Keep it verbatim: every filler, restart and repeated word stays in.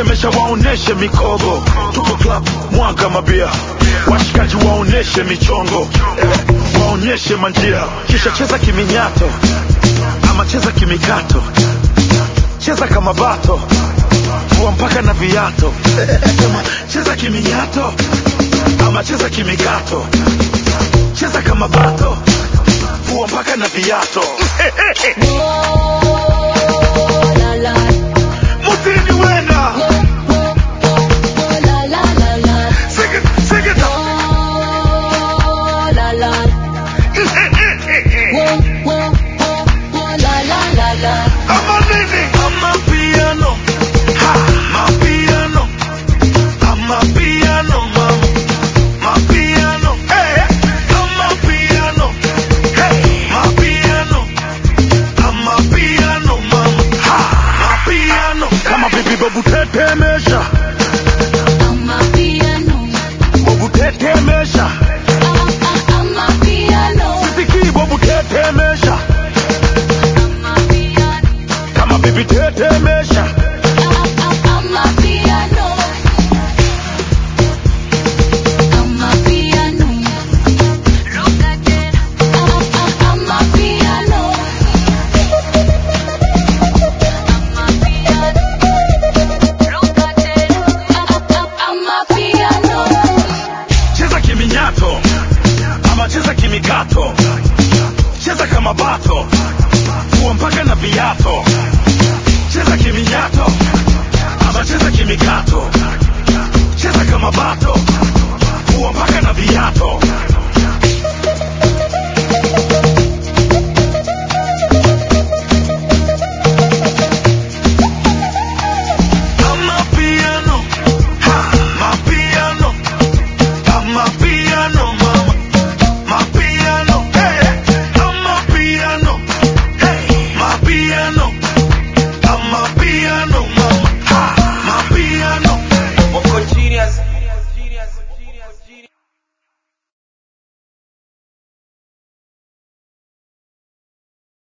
tetemesha waoneshe mikogo. Tupo club mwaga mabia, washikaji waoneshe michongo, waoneshe manjia. Kisha cheza kiminyato ama cheza kimikato, cheza kama bato, vua mpaka na viato. Cheza kiminyato ama cheza kimikato, cheza kama bato, vua mpaka na viato.